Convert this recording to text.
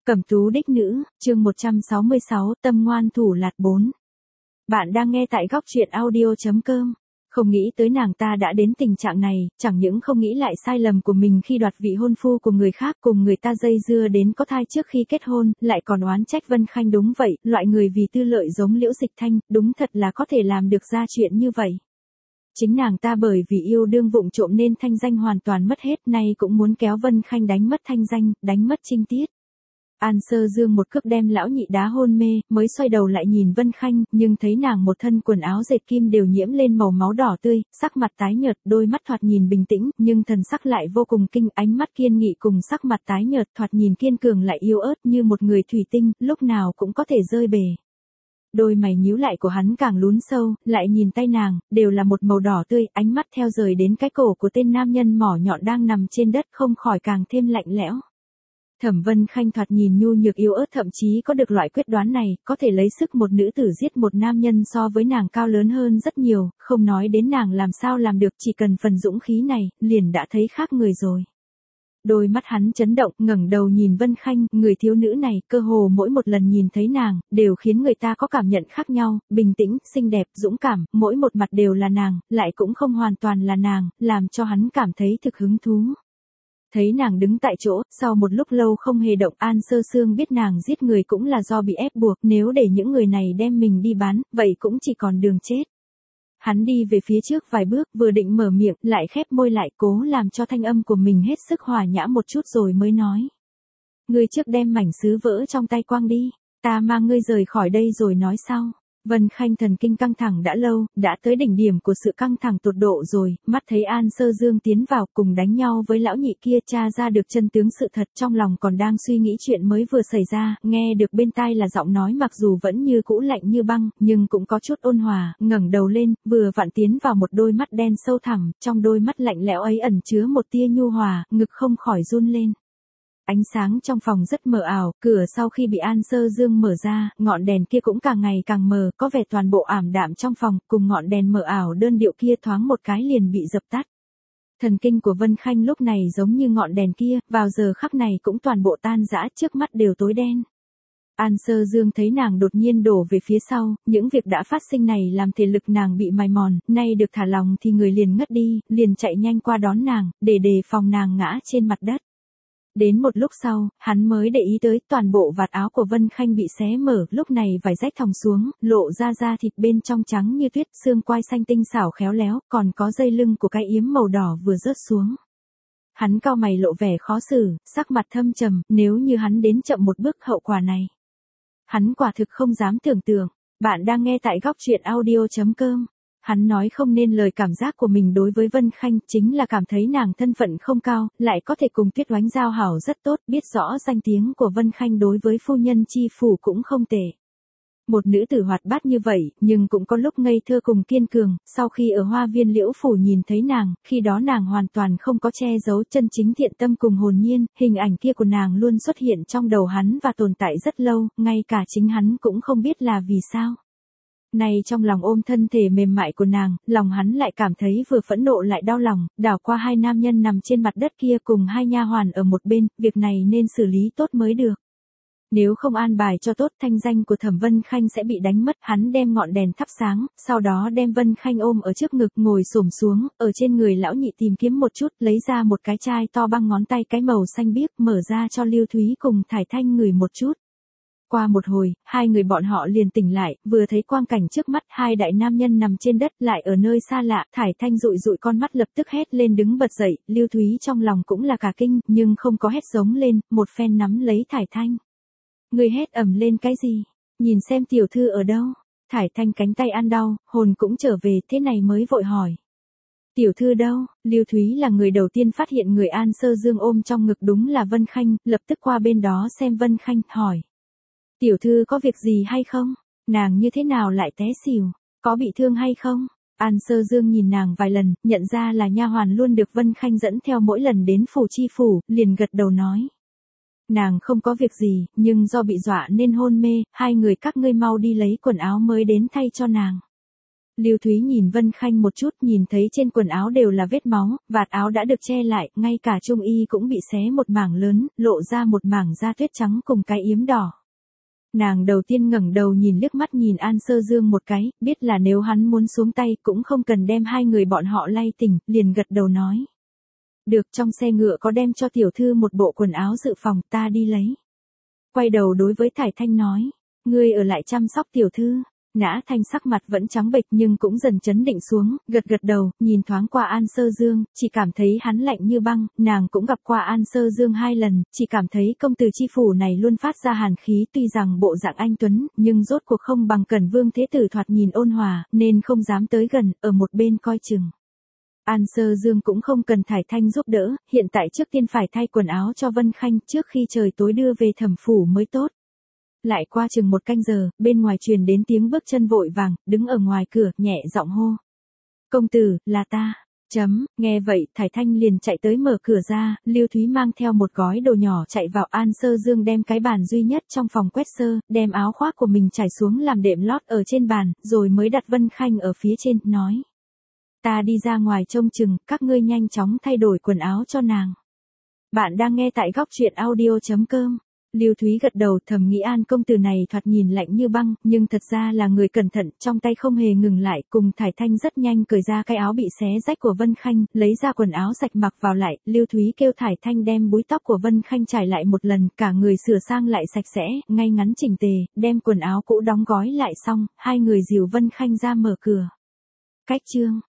Cẩm tú đích nữ, chương 166, tâm ngoan thủ lạt 4. Bạn đang nghe tại góc truyện audio.com. Không nghĩ tới nàng ta đã đến tình trạng này, chẳng những không nghĩ lại sai lầm của mình khi đoạt vị hôn phu của người khác cùng người ta dây dưa đến có thai trước khi kết hôn, lại còn oán trách Vân Khanh đúng vậy, loại người vì tư lợi giống Liễu Dịch Thanh, đúng thật là có thể làm được ra chuyện như vậy. Chính nàng ta bởi vì yêu đương vụng trộm nên thanh danh hoàn toàn mất hết, nay cũng muốn kéo Vân Khanh đánh mất thanh danh, đánh mất trinh tiết. An Sơ Dương một cước đem lão nhị đá hôn mê, mới xoay đầu lại nhìn Vân Khanh, nhưng thấy nàng một thân quần áo dệt kim đều nhiễm lên màu máu đỏ tươi, sắc mặt tái nhợt, đôi mắt thoạt nhìn bình tĩnh, nhưng thần sắc lại vô cùng kinh, ánh mắt kiên nghị cùng sắc mặt tái nhợt, thoạt nhìn kiên cường lại yếu ớt như một người thủy tinh, lúc nào cũng có thể rơi bể. Đôi mày nhíu lại của hắn càng lún sâu, lại nhìn tay nàng, đều là một màu đỏ tươi, ánh mắt theo rời đến cái cổ của tên nam nhân mỏ nhọn đang nằm trên đất không khỏi càng thêm lạnh lẽo. Thẩm Vân Khanh thoạt nhìn nhu nhược yếu ớt, thậm chí có được loại quyết đoán này, có thể lấy sức một nữ tử giết một nam nhân so với nàng cao lớn hơn rất nhiều, không nói đến nàng làm sao làm được, chỉ cần phần dũng khí này, liền đã thấy khác người rồi. Đôi mắt hắn chấn động, ngẩng đầu nhìn Vân Khanh, người thiếu nữ này, cơ hồ mỗi một lần nhìn thấy nàng, đều khiến người ta có cảm nhận khác nhau, bình tĩnh, xinh đẹp, dũng cảm, mỗi một mặt đều là nàng, lại cũng không hoàn toàn là nàng, làm cho hắn cảm thấy thực hứng thú. Thấy nàng đứng tại chỗ, sau một lúc lâu không hề động, An Sơ Sương biết nàng giết người cũng là do bị ép buộc, nếu để những người này đem mình đi bán, vậy cũng chỉ còn đường chết. Hắn đi về phía trước vài bước, vừa định mở miệng, lại khép môi lại, cố làm cho thanh âm của mình hết sức hòa nhã một chút rồi mới nói. Ngươi trước đem mảnh sứ vỡ trong tay quăng đi, ta mang ngươi rời khỏi đây rồi nói sau. Vân Khanh thần kinh căng thẳng đã lâu, đã tới đỉnh điểm của sự căng thẳng tột độ rồi, mắt thấy An Sơ Dương tiến vào cùng đánh nhau với lão nhị kia, tra ra được chân tướng sự thật, trong lòng còn đang suy nghĩ chuyện mới vừa xảy ra, nghe được bên tai là giọng nói mặc dù vẫn như cũ lạnh như băng, nhưng cũng có chút ôn hòa, ngẩng đầu lên, vừa vặn tiến vào một đôi mắt đen sâu thẳm, trong đôi mắt lạnh lẽo ấy ẩn chứa một tia nhu hòa, ngực không khỏi run lên. Ánh sáng trong phòng rất mờ ảo, cửa sau khi bị An Sơ Dương mở ra, ngọn đèn kia cũng càng ngày càng mờ, có vẻ toàn bộ ảm đạm trong phòng, cùng ngọn đèn mờ ảo đơn điệu kia thoáng một cái liền bị dập tắt. Thần kinh của Vân Khanh lúc này giống như ngọn đèn kia, vào giờ khắc này cũng toàn bộ tan rã, trước mắt đều tối đen. An Sơ Dương thấy nàng đột nhiên đổ về phía sau, những việc đã phát sinh này làm thể lực nàng bị mài mòn, nay được thả lòng thì người liền ngất đi, liền chạy nhanh qua đón nàng, để đề phòng nàng ngã trên mặt đất. Đến một lúc sau, hắn mới để ý tới toàn bộ vạt áo của Vân Khanh bị xé mở, lúc này vải rách thòng xuống, lộ ra da thịt bên trong trắng như tuyết, xương quai xanh tinh xảo khéo léo, còn có dây lưng của cái yếm màu đỏ vừa rớt xuống. Hắn cau mày lộ vẻ khó xử, sắc mặt thâm trầm, nếu như hắn đến chậm một bước hậu quả này. Hắn quả thực không dám tưởng tượng. Bạn đang nghe tại góc truyện audio.com. Hắn nói không nên lời cảm giác của mình đối với Vân Khanh, chính là cảm thấy nàng thân phận không cao, lại có thể cùng Tuyết Oánh giao hảo rất tốt, biết rõ danh tiếng của Vân Khanh đối với phu nhân chi phủ cũng không tệ. Một nữ tử hoạt bát như vậy, nhưng cũng có lúc ngây thơ cùng kiên cường, sau khi ở Hoa Viên Liễu phủ nhìn thấy nàng, khi đó nàng hoàn toàn không có che giấu chân chính thiện tâm cùng hồn nhiên, hình ảnh kia của nàng luôn xuất hiện trong đầu hắn và tồn tại rất lâu, ngay cả chính hắn cũng không biết là vì sao. Nay trong lòng ôm thân thể mềm mại của nàng, lòng hắn lại cảm thấy vừa phẫn nộ lại đau lòng, đảo qua hai nam nhân nằm trên mặt đất kia cùng hai nha hoàn ở một bên, việc này nên xử lý tốt mới được. Nếu không an bài cho tốt, thanh danh của Thẩm Vân Khanh sẽ bị đánh mất. Hắn đem ngọn đèn thắp sáng, sau đó đem Vân Khanh ôm ở trước ngực, ngồi xổm xuống, ở trên người lão nhị tìm kiếm một chút, lấy ra một cái chai to bằng ngón tay cái màu xanh biếc, mở ra cho Lưu Thúy cùng Thải Thanh ngửi một chút. Qua một hồi, hai người bọn họ liền tỉnh lại, vừa thấy quang cảnh trước mắt, hai đại nam nhân nằm trên đất, lại ở nơi xa lạ, Thải Thanh dụi dụi con mắt lập tức hét lên đứng bật dậy, Lưu Thúy trong lòng cũng là cả kinh, nhưng không có hét giống lên, một phen nắm lấy Thải Thanh. Người hét ầm lên cái gì? Nhìn xem tiểu thư ở đâu? Thải Thanh cánh tay ăn đau, hồn cũng trở về, thế này mới vội hỏi. Tiểu thư đâu? Lưu Thúy là người đầu tiên phát hiện người An Sơ Dương ôm trong ngực đúng là Vân Khanh, lập tức qua bên đó xem Vân Khanh, hỏi. Tiểu thư có việc gì hay không? Nàng như thế nào lại té xỉu? Có bị thương hay không? An Sơ Dương nhìn nàng vài lần, nhận ra là nha hoàn luôn được Vân Khanh dẫn theo mỗi lần đến phủ chi phủ, liền gật đầu nói. Nàng không có việc gì, nhưng do bị dọa nên hôn mê, hai người các ngươi mau đi lấy quần áo mới đến thay cho nàng. Lưu Thúy nhìn Vân Khanh một chút, nhìn thấy trên quần áo đều là vết máu, vạt áo đã được che lại, ngay cả trung y cũng bị xé một mảng lớn, lộ ra một mảng da tuyết trắng cùng cái yếm đỏ. Nàng đầu tiên ngẩng đầu nhìn liếc mắt nhìn An Sơ Dương một cái, biết là nếu hắn muốn xuống tay cũng không cần đem hai người bọn họ lay tỉnh, liền gật đầu nói. Được, trong xe ngựa có đem cho tiểu thư một bộ quần áo dự phòng, ta đi lấy. Quay đầu đối với Thải Thanh nói, ngươi ở lại chăm sóc tiểu thư. Nã Thanh sắc mặt vẫn trắng bệch nhưng cũng dần chấn định xuống, gật đầu, nhìn thoáng qua An Sơ Dương, chỉ cảm thấy hắn lạnh như băng, nàng cũng gặp qua An Sơ Dương 2 lần, chỉ cảm thấy công tử chi phủ này luôn phát ra hàn khí, tuy rằng bộ dạng anh tuấn, nhưng rốt cuộc không bằng Cẩn Vương thế tử thoạt nhìn ôn hòa, nên không dám tới gần, ở một bên coi chừng. An Sơ Dương cũng không cần Thải Thanh giúp đỡ, hiện tại trước tiên phải thay quần áo cho Vân Khanh trước khi trời tối đưa về thẩm phủ mới tốt. Lại qua chừng 1 canh giờ, bên ngoài truyền đến tiếng bước chân vội vàng, đứng ở ngoài cửa, nhẹ giọng hô. Công tử, là ta. Nghe vậy, Thải Thanh liền chạy tới mở cửa ra, Lưu Thúy mang theo một gói đồ nhỏ chạy vào. An Sơ Dương đem cái bàn duy nhất trong phòng quét sơ, đem áo khoác của mình trải xuống làm đệm lót ở trên bàn, rồi mới đặt Vân Khanh ở phía trên, nói. Ta đi ra ngoài trông chừng, các ngươi nhanh chóng thay đổi quần áo cho nàng. Bạn đang nghe tại góc truyện audio.com. Lưu Thúy gật đầu, thầm nghĩ An công tử này thoạt nhìn lạnh như băng, nhưng thật ra là người cẩn thận, trong tay không hề ngừng lại, cùng Thải Thanh rất nhanh cởi ra cái áo bị xé rách của Vân Khanh, lấy ra quần áo sạch mặc vào lại, Lưu Thúy kêu Thải Thanh đem búi tóc của Vân Khanh trải lại một lần, cả người sửa sang lại sạch sẽ, ngay ngắn chỉnh tề, đem quần áo cũ đóng gói lại xong, hai người dìu Vân Khanh ra mở cửa. Cách chương